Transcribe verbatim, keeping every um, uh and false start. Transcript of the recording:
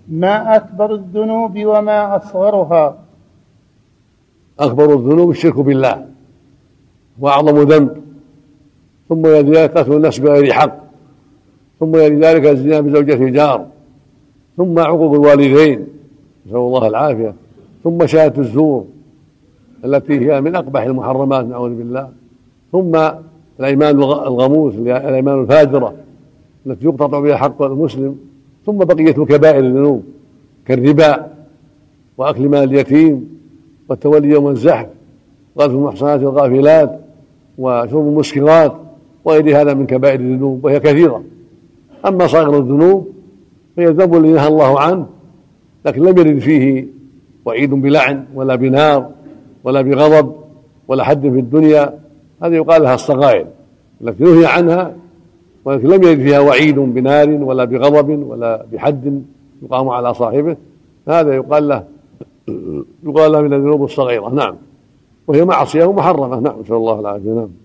ما أكبر الذنوب وما أصغرها؟ أكبر الذنوب الشرك بالله وأعظم ذنب، ثم يلي ذلك قتل النفس بغير حق، ثم يلي ذلك الزنا بزوجة الجار، ثم عقوق الوالدين نسأل الله العافية، ثم شهادة الزور التي هي من أقبح المحرمات نعوذ بالله، ثم الأيمان الغموس الأيمان الفاجرة التي يقتطع بها حق المسلم، ثم بقية كبائر الذنوب كالربا وأكل مال اليتيم والتولي يوم الزحف وقذف المحصنات الغافلات وشرب المسكرات وغير هذا من كبائر الذنوب وهي كثيرة. أما صغر الذنوب فهي الذنب الذي نهى الله عنه لكن لم يرد فيه وعيد بلعن ولا بنار ولا بغضب ولا حد في الدنيا، هذا يقال لها الصغائر التي نهي عنها ولكن لم يرد فيها وعيد بنار ولا بغضب ولا بحد يقام على صاحبه، هذا يقال له يقال له من الذنوب الصغيرة. نعم، وهي معصية محرمة. نعم، نسأل الله العافية. نعم.